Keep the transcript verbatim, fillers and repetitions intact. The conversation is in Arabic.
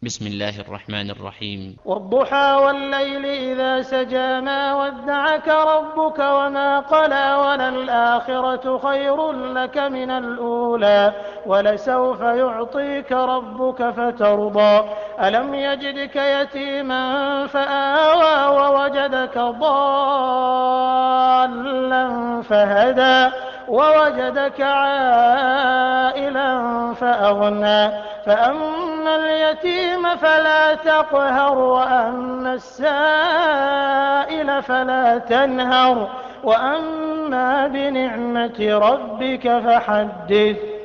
بسم الله الرحمن الرحيم. والضحى والليل إذا سجى ما ودعك ربك وما قلى وللآخرة خير لك من الأولى ولسوف يعطيك ربك فترضى ألم يجدك يتيما فآوى ووجدك ضالا فهدى ووجدك عائلا فأغنى فأما اليتيم فلا تقهر وأما السائل فلا تنهر وأما بنعمة ربك فحدث.